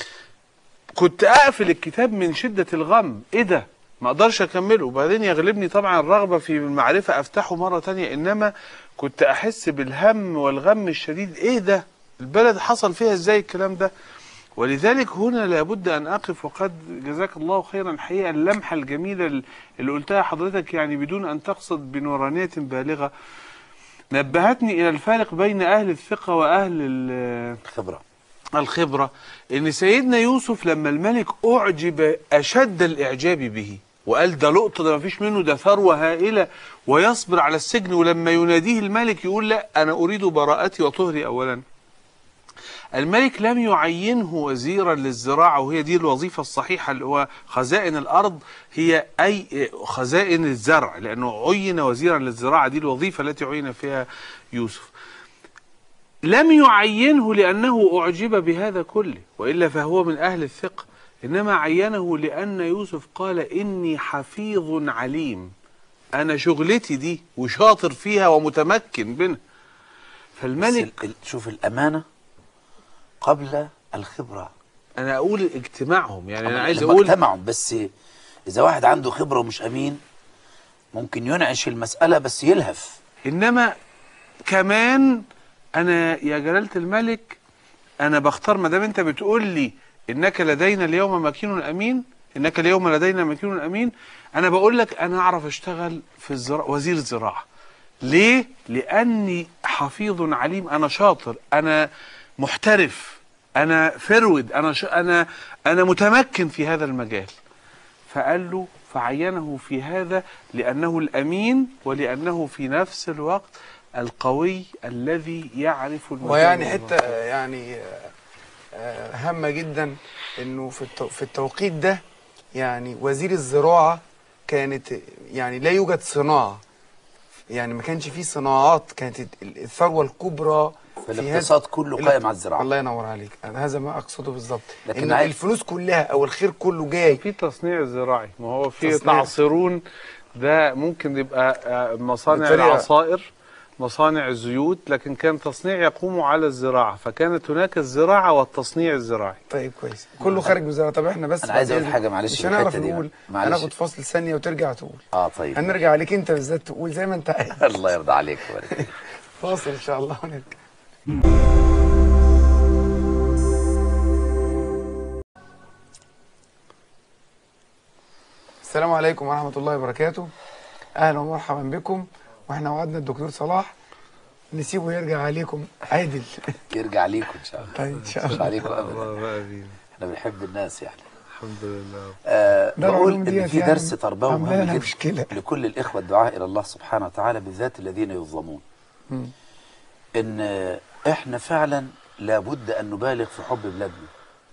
كنت اقفل الكتاب من شدة الغم، ايه ده ما اقدرش اكمله، وبعدين يغلبني طبعا الرغبة في المعرفة افتحه مرة تانية، انما كنت احس بالهم والغم الشديد، ايه ده البلد حصل فيها ازاي الكلام ده. ولذلك هنا لابد ان اقف، وقد جزاك الله خيرا الحقيقة اللمحة الجميلة اللي قلتها حضرتك يعني بدون ان تقصد بنورانية بالغة، نبهتني إلى الفارق بين أهل الثقة وأهل الخبرة. الخبرة إن سيدنا يوسف لما الملك أعجب أشد الإعجاب به وقال ده لقطة، ده مفيش منه، ده ثروة هائلة، ويصبر على السجن، ولما يناديه الملك يقول لا أنا أريد براءتي وطهري أولا. الملك لم يعينه وزيرا للزراعة، وهي دي الوظيفة الصحيحة اللي هو خزائن الأرض، هي أي خزائن الزرع، لأنه عين وزيرا للزراعة، دي الوظيفة التي عين فيها يوسف. لم يعينه لأنه أعجب بهذا كله وإلا فهو من أهل الثقة، إنما عينه لأن يوسف قال إني حفيظ عليم، انا شغلتي دي وشاطر فيها ومتمكن منها. فالملك ال- شوف الامانه قبل الخبره. انا اقول اجتماعهم، يعني انا عايز لما اقول اجتمعوا، بس اذا واحد عنده خبره ومش امين ممكن ينعش المساله بس يلهف. انما كمان انا يا جلالة الملك انا بختار، ما دام انت بتقول لي انك لدينا اليوم مكين امين، انك اليوم لدينا مكين امين، انا بقول لك انا اعرف اشتغل في الزراعه، وزير الزراعه. ليه؟ لاني حفيظ عليم، انا شاطر، انا محترف، انا فرود، انا ش... انا انا متمكن في هذا المجال. فقال له فعينه في هذا لأنه الأمين ولأنه في نفس الوقت القوي الذي يعرف المجال. ويعني حتة يعني آه، هامة جدا انه في التو في التوقيت ده يعني وزير الزراعة كانت يعني لا يوجد صناعة، يعني ما كانش فيه صناعات، كانت الثروة الكبرى في في الاقتصاد هذا- كله ال- قائم على الزراعه. الله ينور عليك، هذا ما اقصده بالظبط، لكن ان عايز- الفلوس كلها او الخير كله جاي في تصنيع زراعي، ما هو في تصنيع. تعصرون، ده ممكن يبقى آه، مصانع بطريقة- العصائر، مصانع الزيوت، لكن كان تصنيع يقوم على الزراعة، فكانت هناك الزراعة والتصنيع الزراعي. طيب كويس، كله خارج وزارة. طب احنا بس أنا عايز أقول بعد حاجة إذنك معلش مش في هنعرف الحتة دي. نقول، معلش. هناخد فاصل ثانية وترجع تقول. اه طيب. هنرجع عليك انت بالذات تقول زي ما انت عايز. الله يرضى عليك ويبارك فيك. فاصل ان شاء الله ونرجع. السلام عليكم ورحمة الله وبركاته. أهلا ومرحبا بكم. واحنا وعدنا الدكتور صلاح نسيبه يرجع عليكم عادل. يرجع ليكم ان شاء الله. طيب ان شاء مش الله. عليكم ابدا، الله امين. احنا بنحب الناس يعني. الحمد لله. آه ده بقول العلوم ان ديت في يعني درس تربوي عاملة مهم لنا جدا مشكلة. لكل الاخوه الدعاء الى الله سبحانه وتعالى، بالذات الذين يظلمون. مم. ان احنا فعلا لابد ان نبالغ في حب بلادنا،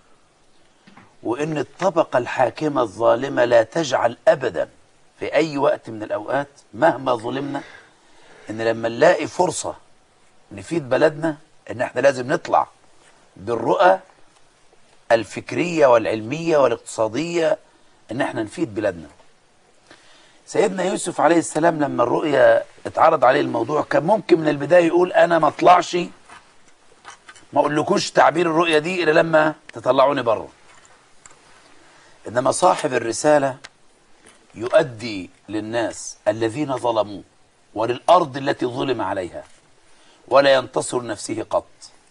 وان الطبقه الحاكمه الظالمه لا تجعل ابدا في اي وقت من الاوقات مهما ظلمنا ان لما نلاقي فرصه نفيد بلدنا ان احنا لازم نطلع بالرؤى الفكريه والعلميه والاقتصاديه ان احنا نفيد بلادنا. سيدنا يوسف عليه السلام لما الرؤيا اتعرض عليه الموضوع كان ممكن من البدايه يقول انا ما اطلعش، ما اقولكوش تعبير الرؤيا دي الا لما تطلعوني بره. انما صاحب الرساله يؤدي للناس الذين ظلموه وللارض التي ظلم عليها ولا ينتصر نفسه قط.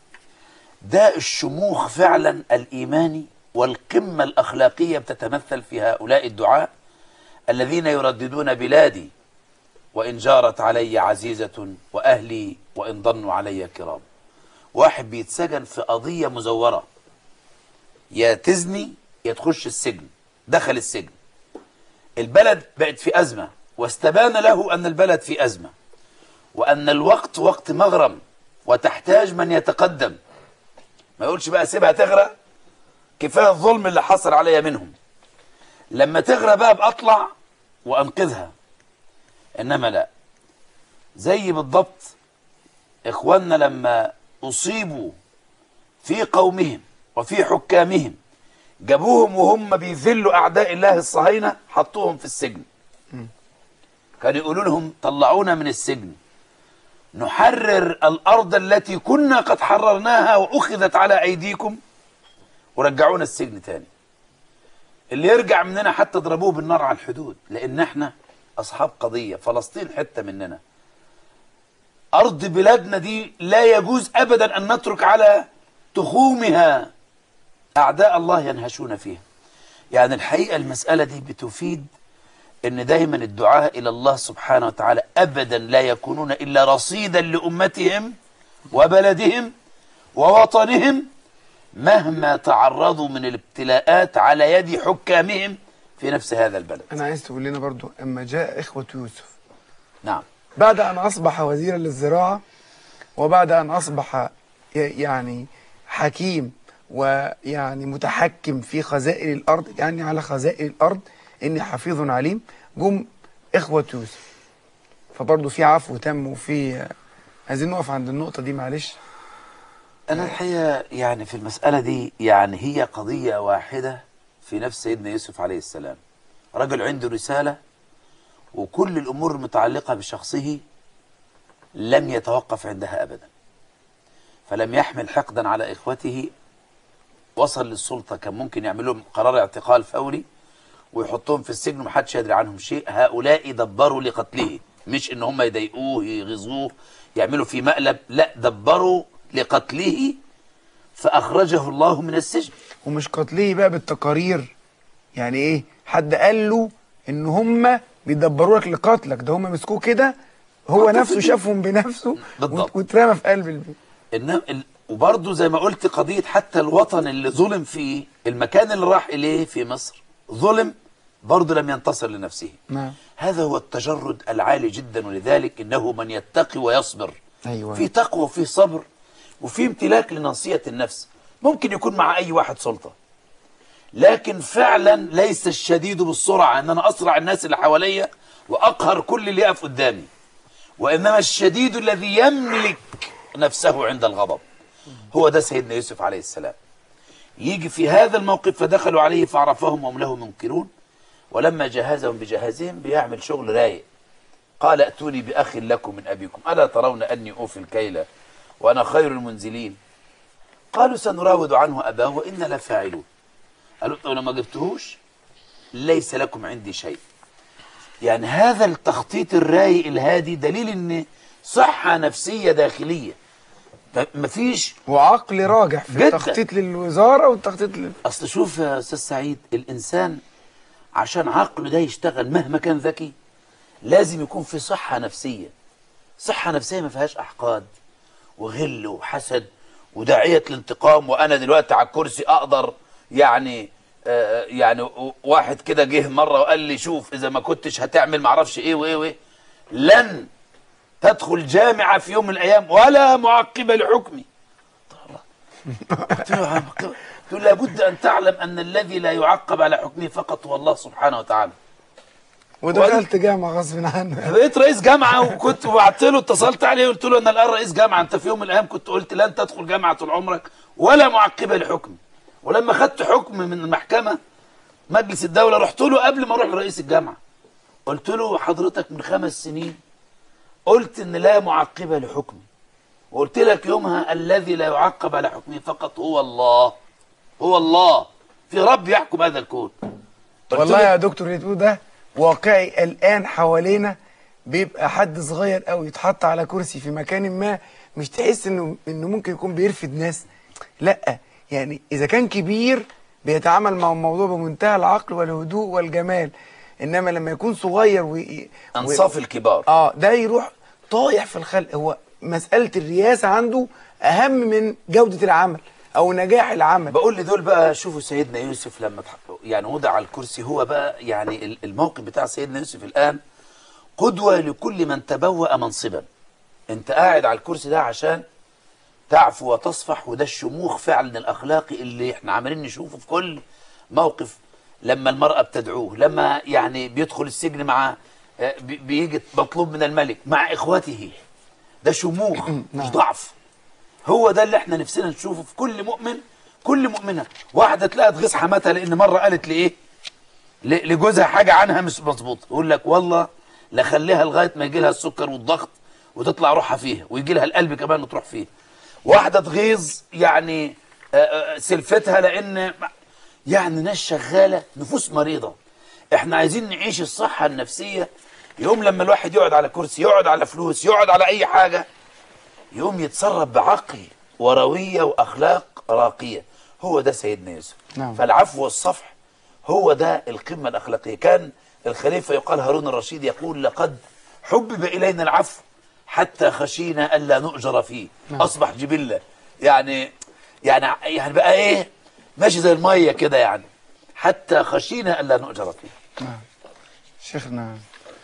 ده الشموخ فعلا الايماني والقمه الاخلاقيه بتتمثل في هؤلاء الدعاء الذين يرددون بلادي وإن جارت علي عزيزة وأهلي وإن ضنوا علي كرام. واحد بيتسجن في قضية مزورة، يا تزني يا تخش السجن، دخل السجن، البلد بقت في أزمة واستبان له أن البلد في أزمة وأن الوقت وقت مغرم وتحتاج من يتقدم. ما يقولش بقى سيبها تغرق، كفاية الظلم اللي حصل عليا منهم، لما تغرق بقى بأطلع وأنقذها. إنما لا، زي بالضبط إخواننا لما أصيبوا في قومهم وفي حكامهم جابوهم وهم بيذلوا أعداء الله الصهاينة حطوهم في السجن. كانوا يقولوا لهم طلعونا من السجن نحرر الأرض التي كنا قد حررناها وأخذت على أيديكم، ورجعونا السجن تاني. اللي يرجع مننا حتى ضربوه بالنار على الحدود، لأن احنا أصحاب قضية. فلسطين حتة مننا، أرض بلادنا دي لا يجوز أبدا أن نترك على تخومها أعداء الله ينهشون فيها. يعني الحقيقة المسألة دي بتفيد أن دايما الدعاء إلى الله سبحانه وتعالى أبدا لا يكونون إلا رصيدا لأمتهم وبلدهم ووطنهم مهما تعرضوا من الابتلاءات على يد حكامهم في نفس هذا البلد. انا عايز تقول لنا برضو اما جاء اخوة يوسف نعم، بعد ان اصبح وزيرا للزراعة وبعد ان اصبح يعني حكيم ويعني متحكم في خزائن الارض، يعني على خزائن الارض اني حفيظ عليم، جم اخوة يوسف. فبرضو في عفو تم وفي، عايزين نقف عند النقطة دي معلش. أنا الحقيقة يعني في المسألة دي يعني هي قضية واحدة في نفس سيدنا يوسف عليه السلام. رجل عنده رسالة وكل الأمور المتعلقة بشخصه لم يتوقف عندها أبدا، فلم يحمل حقدا على إخوته. وصل للسلطة كان ممكن يعمل لهم قرار اعتقال فوري ويحطوهم في السجن ومحدش يدري عنهم شيء. هؤلاء دبروا لقتله، مش ان هم يضايقوه يغزوه يعملوا فيه مقلب، لا، دبروا لقتله فأخرجه الله من السجن. ومش قتله بقى بالتقارير، يعني ايه حد قال له ان هم بيدبروا لك لقتلك، ده هم مسكوه كده هو نفسه شافهم بنفسه بالضبط واترمى في قلب البيت. إنما ال... وبرضه زي ما قلت قضية حتى الوطن اللي ظلم فيه، المكان اللي راح إليه في مصر ظلم، برضه لم ينتصر لنفسه. نعم. هذا هو التجرد العالي جدا، ولذلك إنه من يتقي ويصبر. أيوة. في تقوى وفي صبر وفي امتلاك لناصية النفس. ممكن يكون مع أي واحد سلطة، لكن فعلا ليس الشديد بالسرعة ان انا اسرع الناس اللي حواليا واقهر كل اللي يقف قدامي، وانما الشديد الذي يملك نفسه عند الغضب. هو ده سيدنا يوسف عليه السلام. يجي في هذا الموقف فدخلوا عليه فعرفهم وهم له منكرون، ولما جهزهم بجهازهم بيعمل شغل رايق. قال ائتوني بأخ لكم من أبيكم ألا ترون أني أوفي الكيل وأنا خير المنزلين. قالوا سنراود عنه أباه وإنا لفاعلون. قالوا لو ما جبتهوش ليس لكم عندي شيء. يعني هذا التخطيط الرايق الهادي دليل ان صحة نفسية داخلية، مفيش وعقل راجح في جداً. التخطيط للوزارة والتخطيط لل... اصل شوف يا استاذ سعيد، الانسان عشان عقله ده يشتغل مهما كان ذكي لازم يكون في صحة نفسية. صحة نفسية ما فيهاش احقاد وغل وحسد وداعية الانتقام، وانا دلوقتي على الكرسي اقدر يعني آه يعني واحد كده جه مرة وقال لي شوف اذا ما كنتش هتعمل معرفش ايه وايه وايه لن تدخل جامعة في يوم من الايام ولا معقبة لحكمي. قلت له قلت له لابد ان تعلم ان الذي لا يعقب على حكمه فقط هو الله سبحانه وتعالى. ودخلت جامعة غصب عنه. بقيت رئيس جامعة وكنت بعت له اتصلت عليه قلت له انا الان رئيس جامعة، انت في يوم من الايام كنت قلت لن تدخل جامعة طول عمرك ولا معقبة لحكمي. ولما خدت حكم من المحكمة مجلس الدولة رحت له قبل ما اروح لرئيس الجامعة قلت له حضرتك من خمس سنين قلت ان لا معقبة لحكمي، وقلت لك يومها الذي لا يعقب على حكمه فقط هو الله. هو الله، في رب يحكم هذا الكون. والله يا دكتور اللي تقول ده واقعي الآن حوالينا. بيبقى حد صغير قوي يتحط على كرسي في مكان ما مش تحس انه انه ممكن يكون بيرفد ناس، لا يعني اذا كان كبير بيتعامل مع الموضوع بمنتهى العقل والهدوء والجمال، انما لما يكون صغير و... انصاف و... الكبار اه ده يروح طايح في الخلق. هو مسألة الرئاسة عنده اهم من جودة العمل او نجاح العمل. بقول لدول بقى شوفوا سيدنا يوسف لما يعني وضع على الكرسي، هو بقى يعني الموقف بتاع سيدنا يوسف الآن قدوة لكل من تبوأ منصبا. انت قاعد على الكرسي ده عشان تعفو وتصفح، وده الشموخ فعلا الأخلاقي اللي احنا عمالين نشوفه في كل موقف. لما المرأة بتدعوه، لما يعني بيدخل السجن مع بيجي مطلوب من الملك مع إخوته، ده شموخ مش ضعف. هو ده اللي احنا نفسنا نشوفه في كل مؤمن كل مؤمنة. واحدة تلاقي تغيظ حماتها لأن مرة قالت لإيه لجوزها حاجة عنها مش مظبوط، يقول لك والله لا خليها لغاية ما يجي لها السكر والضغط وتطلع روحها فيها ويجي لها القلب كمان وتروح فيه. واحدة تغيظ يعني سلفتها لأن يعني ناس شغالة نفوس مريضة. احنا عايزين نعيش الصحة النفسية. يوم لما الواحد يقعد على كرسي، يقعد على فلوس، يقعد على أي حاجة، يوم يتصرف بعقل وروية وأخلاق راقية. هو ده سيدنا يوسف. نعم. فالعفو والصفح هو ده القمة الأخلاقية. كان الخليفة يقال هارون الرشيد يقول لقد حبب إلينا العفو حتى خشينا ألا نؤجر فيه. نعم. أصبح جبلة يعني يعني يعني بقى إيه ماشي زي المية كده، يعني حتى خشينا ألا نؤجر فيه. نعم. شيخنا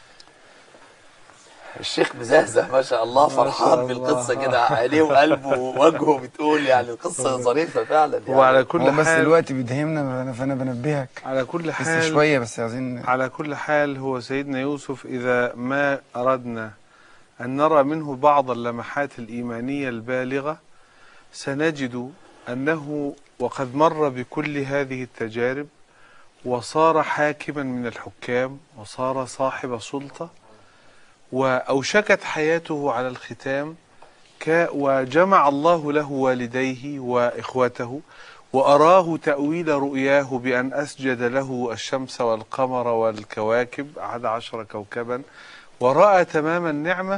الشيخ مزهزه ما شاء الله فرحان بالقصة كده، عينيه وقلبه ووجهه بتقول يعني القصة ظريفة فعلا يعني. وعلى كل هو بس حال دلوقتي بيدهمنا فأنا بنبهك على كل بس حال شوية بس عايزين. على كل حال هو سيدنا يوسف إذا ما أردنا أن نرى منه بعض اللمحات الإيمانية البالغة سنجد أنه وقد مر بكل هذه التجارب وصار حاكما من الحكام وصار صاحب سلطة، وأوشكت حياته على الختام، وجمع الله له والديه وإخوته وأراه تأويل رؤياه بأن أسجد له الشمس والقمر والكواكب أحد عشر كوكبا، ورأى تمام النعمة.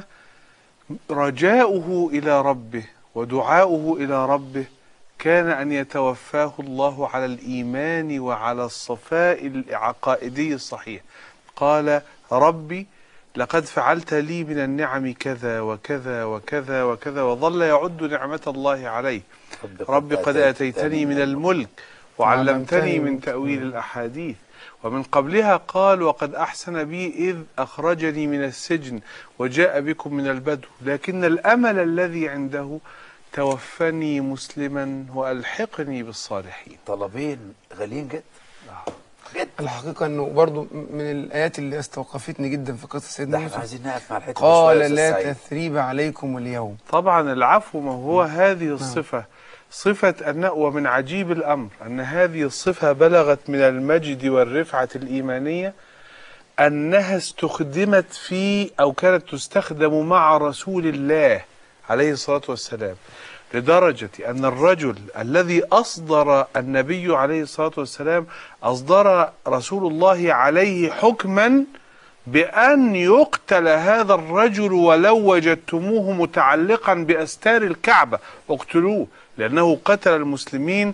رجاؤه إلى ربه ودعاؤه إلى ربه كان أن يتوفاه الله على الإيمان وعلى الصفاء العقائدي الصحيح. قال: ربي لقد فعلت لي من النعم كذا وكذا وكذا وكذا، وظل يعد نعمة الله عليه. ربي قد آتيتني من الملك وعلمتني من تأويل الأحاديث. ومن قبلها قال: وقد أحسن بي إذ أخرجني من السجن وجاء بكم من البدو، لكن الأمل الذي عنده توفني مسلما وألحقني بالصالحين. طلبين غاليين جدا جدا. الحقيقة أنه برضو من الآيات اللي استوقفتني جدا في قصة سيدنا احنا يوسف، عايزين نقف مع الحتة قال: لا تثريب عليكم اليوم. طبعا العفو ما هو هذه الصفة، صفة أن ومن عجيب الأمر أن هذه الصفة بلغت من المجد والرفعة الإيمانية أنها استخدمت في أو كانت تستخدم مع رسول الله عليه الصلاة والسلام، لدرجة أن الرجل الذي أصدر النبي عليه الصلاة والسلام أصدر رسول الله عليه حكما بأن يقتل هذا الرجل ولو وجدتموه متعلقا بأستار الكعبة اقتلوه، لأنه قتل المسلمين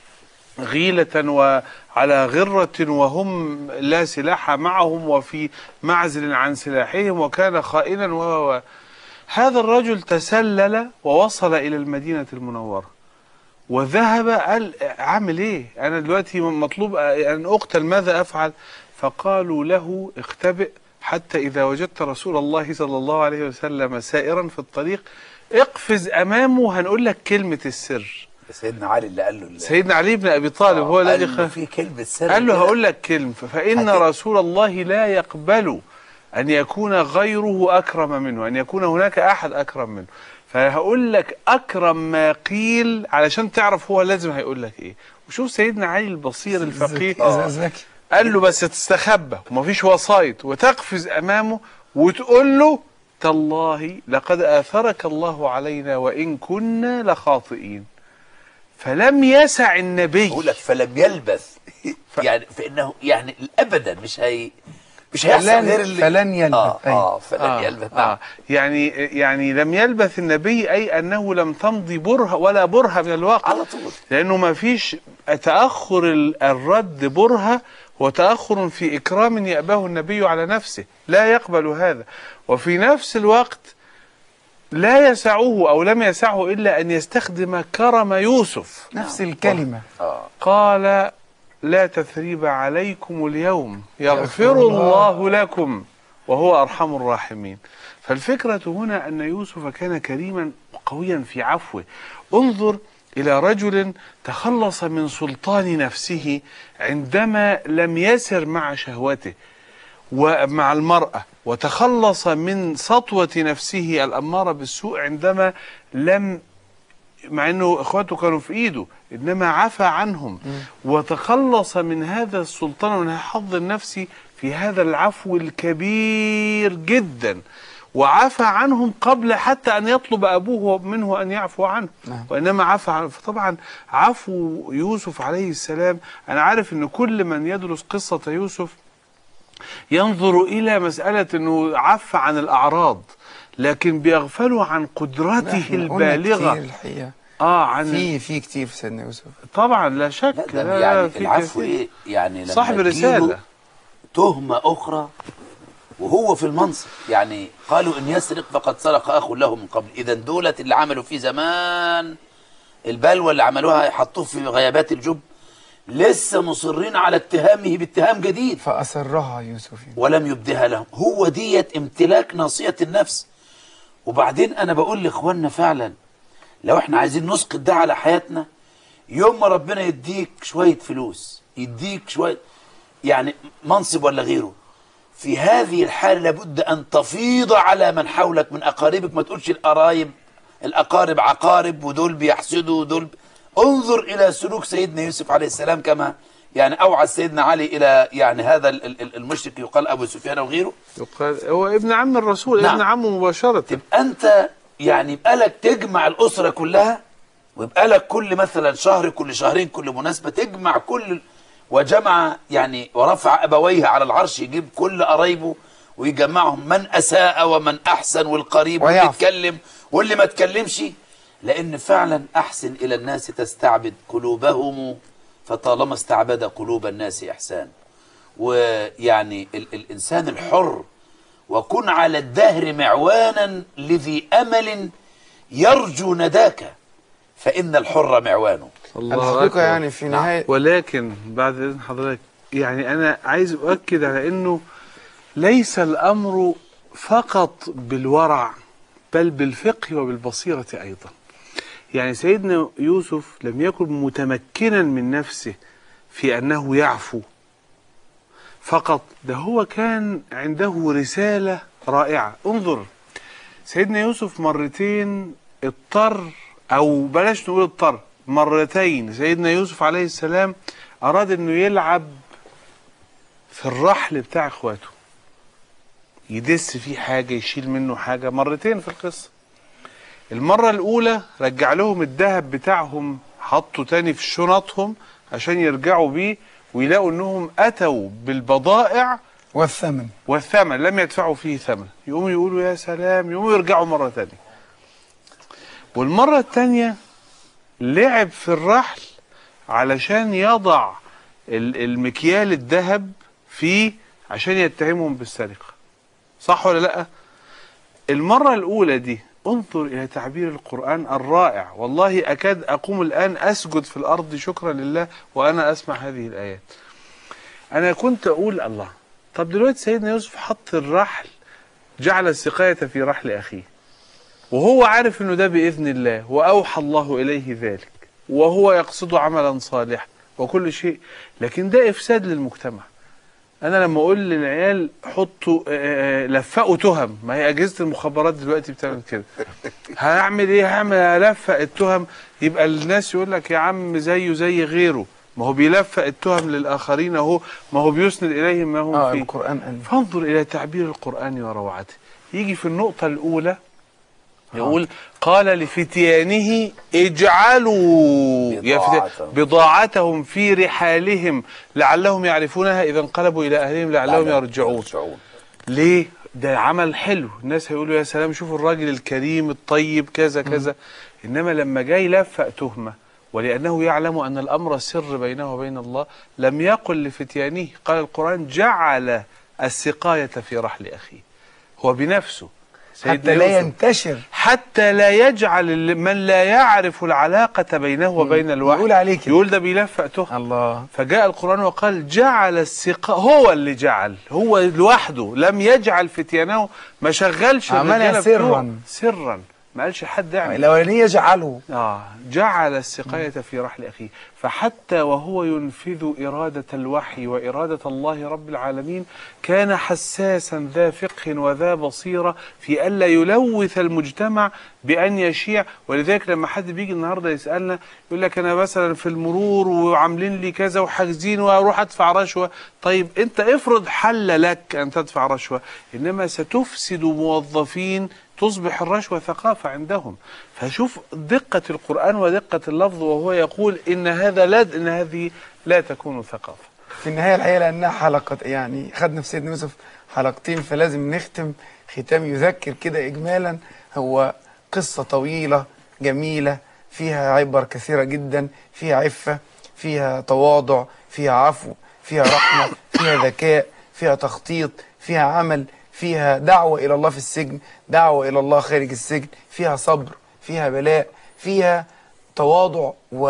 غيلة وعلى غرة وهم لا سلاح معهم وفي معزل عن سلاحهم، وكان خائنا. و هذا الرجل تسلل ووصل إلى المدينة المنورة وذهب. قال: أعمل إيه؟ أنا دلوقتي مطلوب أن أقتل، ماذا أفعل؟ فقالوا له: اختبئ حتى إذا وجدت رسول الله صلى الله عليه وسلم سائرا في الطريق اقفز أمامه، هنقول لك كلمة السر. سيدنا علي اللي قال له، سيدنا علي بن أبي طالب هو الذي قال له في كلمة سر، قال له: هقول لك كلمة، فإن رسول الله لا يقبل أن يكون غيره أكرم منه، أن يكون هناك أحد أكرم منه، فهقول لك أكرم ما قيل علشان تعرف هو لازم هيقول لك إيه. وشوف سيدنا علي البصير الفقيه قال له: بس تستخبى ومفيش وسايط وتقفز أمامه وتقول له: تالله لقد آثرك الله علينا وإن كنا لخاطئين. فلم يسع النبي، يقول لك فلم يلبث ف... يعني فإنه يعني أبدا مش هي مش هيحصل غير اللي فلن يلبث. اه, آه فلن آه يلبث. نعم. آه يعني يعني لم يلبث النبي، أي أنه لم تمضي برهة ولا برهة من الوقت على طول، لأنه ما فيش تأخر الرد برهة وتأخر في إكرام يأباه النبي على نفسه، لا يقبل هذا. وفي نفس الوقت لا يسعه أو لم يسعه إلا أن يستخدم كرم يوسف، نفس الكلمة. آه. قال: لا تثريب عليكم اليوم يغفر الله لكم وهو أرحم الراحمين. فالفكرة هنا أن يوسف كان كريما وقويا في عفوه. انظر إلى رجل تخلص من سلطان نفسه عندما لم يسر مع شهوته ومع المرأة، وتخلص من سطوة نفسه الأمارة بالسوء عندما لم، مع أنه إخواته كانوا في إيده، إنما عفى عنهم م. وتخلص من هذا السلطان ومن الحظ النفسي في هذا العفو الكبير جدا، وعفى عنهم قبل حتى أن يطلب أبوه منه أن يعفو عنه م. وإنما عفى عنه. فطبعا عفو يوسف عليه السلام، أنا عارف أن كل من يدرس قصة يوسف ينظر إلى مسألة أنه عفى عن الأعراض، لكن بيغفلوا عن قدرته البالغة. الحقيقة اه عن في في كتير في سيدنا يوسف طبعا، لا شك. لا لا يعني العفو ايه يعني؟ لما صاحب رسالة تهمة أخرى وهو في المنصب، يعني قالوا إن يسرق فقد سرق أخ له من قبل. إذا دولة اللي عملوا فيه زمان البلوى اللي عملوها حطوه في غيابات الجب، لسه مصرين على اتهامه باتهام جديد، فأسرها يوسف ولم يبدها لهم. هو ديت امتلاك ناصية النفس. وبعدين أنا بقول لإخواننا فعلا لو احنا عايزين نسقط ده على حياتنا، يوم ما ربنا يديك شوية فلوس، يديك شوية يعني منصب ولا غيره، في هذه الحالة لابد أن تفيض على من حولك من أقاربك. ما تقولش القرايب الأقارب عقارب ودول بيحسدوا ودول. انظر إلى سلوك سيدنا يوسف عليه السلام كما يعني أوعى سيدنا علي إلى يعني هذا المشرك يقال أبو سفيان أو غيره؟ يقال هو ابن عم الرسول. نعم. ابن عمه مباشرة. تبقى أنت يعني يبقى لك تجمع الأسرة كلها، ويبقى لك كل مثلا شهر كل شهرين كل مناسبة تجمع كل، وجمع يعني ورفع أبويه على العرش، يجيب كل قرايبه ويجمعهم، من أساء ومن أحسن، والقريب واللي يتكلم واللي ما تكلمش، لأن فعلا أحسن إلى الناس تستعبد قلوبهم، فطالما استعبد قلوب الناس إحسان. ويعني ال الإنسان الحر، وكن على الدهر معوانا لذي أمل يرجو نداك، فإن الحر معوانه. الحقيقة يعني في نهاية. ولكن بعد إذن حضرتك يعني أنا عايز أؤكد على أنه ليس الأمر فقط بالورع، بل بالفقه وبالبصيرة أيضا. يعني سيدنا يوسف لم يكن متمكنا من نفسه في أنه يعفو فقط، ده هو كان عنده رسالة رائعة. انظر سيدنا يوسف مرتين اضطر، أو بلاش نقول اضطر، مرتين سيدنا يوسف عليه السلام أراد أنه يلعب في الرحل بتاع إخواته، يدس فيه حاجة، يشيل منه حاجة، مرتين في القصة. المرة الأولى رجع لهم الذهب بتاعهم، حطوا تاني في شنطهم عشان يرجعوا بيه ويلاقوا أنهم أتوا بالبضائع والثمن والثمن لم يدفعوا فيه ثمن، يقوموا يقولوا يا سلام، يقوموا يرجعوا مرة تانية. والمرة التانية لعب في الرحل علشان يضع المكيال الذهب فيه عشان يتهمهم بالسرقة، صح ولا لأ؟ المرة الأولى دي انظر إلى تعبير القرآن الرائع، والله أكاد أقوم الآن أسجد في الأرض شكرا لله وأنا أسمع هذه الآيات. أنا كنت أقول الله، طب دلوقتي سيدنا يوسف حط الرحل، جعل السقاية في رحل أخيه، وهو عارف أنه ده بإذن الله، وأوحى الله إليه ذلك، وهو يقصد عملا صالحا وكل شيء، لكن ده إفساد للمجتمع. أنا لما أقول للعيال حطوا لفقوا تهم، ما هي أجهزة المخابرات دلوقتي بتعمل كده، هعمل إيه؟ هعمل ألفق التهم، يبقى الناس يقول لك يا عم زيه زي غيره، ما هو بيلفق التهم للآخرين أهو، ما هو بيسند إليهم ما هم آه فيه. القرآن. فانظر إلى تعبير القرآن وروعته. يجي في النقطة الأولى يقول قال لفتيانه اجعلوا بضاعتهم. بضاعتهم في رحالهم لعلهم يعرفونها إذا انقلبوا إلى أهلهم لعلهم يرجعون. ليه؟ ده عمل حلو، الناس هيقولوا يا سلام شوفوا الراجل الكريم الطيب كذا كذا. م. إنما لما جاي لفق تهمة ولأنه يعلم أن الأمر سر بينه وبين الله لم يقل لفتيانه، قال القرآن جعل السقاية في رحل أخيه، هو بنفسه حتى لا ينتشر، حتى لا يجعل من لا يعرف العلاقة بينه وبين الوحي يقول عليك يقول ده بيلفق تهمة. الله. فجاء القرآن وقال جعل السقاء، هو اللي جعل، هو لوحده، لم يجعل فتيانه، ما شغلش عملها سرا سرا، ما قالش حد يعمل. الأولانية يجعله آه جعل السقاية في رحل أخيه، فحتى وهو ينفذ إرادة الوحي وإرادة الله رب العالمين كان حساسا ذا فقه وذا بصيرة في ألا يلوث المجتمع بأن يشيع. ولذلك لما حد بيجي النهاردة يسألنا يقول لك أنا مثلا في المرور وعاملين لي كذا وحاجزين وأروح أدفع رشوة، طيب أنت افرض حل لك أن تدفع رشوة، إنما ستفسد موظفين تصبح الرشوة ثقافة عندهم. فشوف دقة القرآن ودقة اللفظ وهو يقول إن هذا لا إن هذه لا تكون ثقافة. في النهاية الحقيقة لأنها حلقة، يعني خدنا في سيدنا يوسف حلقتين، فلازم نختم ختام يذكر كده إجمالا. هو قصة طويلة جميلة فيها عبر كثيرة جدا، فيها عفة، فيها تواضع، فيها عفو، فيها رحمة، فيها ذكاء، فيها تخطيط، فيها عمل، فيها دعوة إلى الله في السجن، دعوة إلى الله خارج السجن، فيها صبر، فيها بلاء، فيها تواضع و...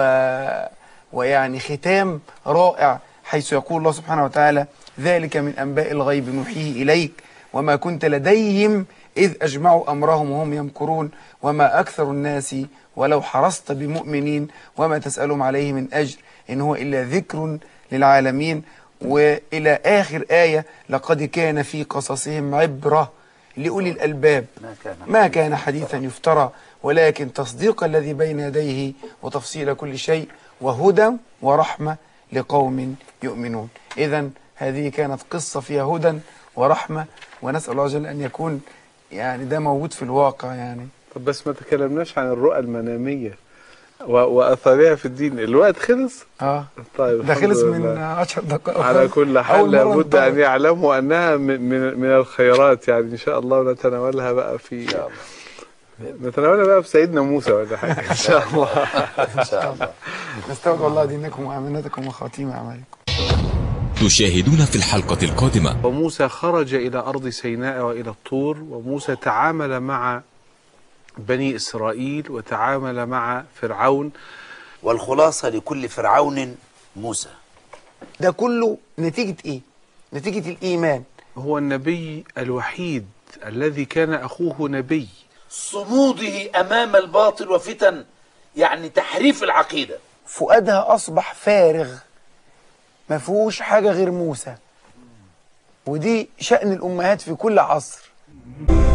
ويعني ختام رائع، حيث يقول الله سبحانه وتعالى ذلك من أنباء الغيب نوحيه إليك وما كنت لديهم إذ أجمعوا أمرهم وهم يمكرون وما أكثر الناس ولو حرصت بمؤمنين وما تسألهم عليه من أجر إن هو إلا ذكر للعالمين. وإلى آخر آية لقد كان في قصصهم عبرة لأولي الألباب ما كان حديثا يفترى ولكن تصديق الذي بين يديه وتفصيل كل شيء وهدى ورحمة لقوم يؤمنون. إذن هذه كانت قصة فيها هدى ورحمة، ونسأل الله جل أن يكون يعني ده موجود في الواقع. يعني طب بس ما تكلمناش عن الرؤى المنامية وأثرها في الدين. الوقت خلص؟ اه طيب ده خلص الحمد من لله. عشر دقائق. على كل حال أول مرة لابد نطلع. أن يعلموا أنها من, من, من الخيرات، يعني إن شاء الله نتناولها بقى في نتناولها بقى في سيدنا موسى ولا حاجة إن شاء الله. إن شاء الله. نستودع الله دينكم وأمانتكم وخاتيم أعمالكم. تشاهدون في الحلقة القادمة. وموسى خرج إلى أرض سيناء وإلى الطور، وموسى تعامل مع بني إسرائيل وتعامل مع فرعون. والخلاصة لكل فرعون موسى. ده كله نتيجة إيه؟ نتيجة الإيمان. هو النبي الوحيد الذي كان أخوه نبي. صموده أمام الباطل وفتن، يعني تحريف العقيدة. فؤادها أصبح فارغ، ما فيهوش حاجة غير موسى. ودي شأن الأمهات في كل عصر.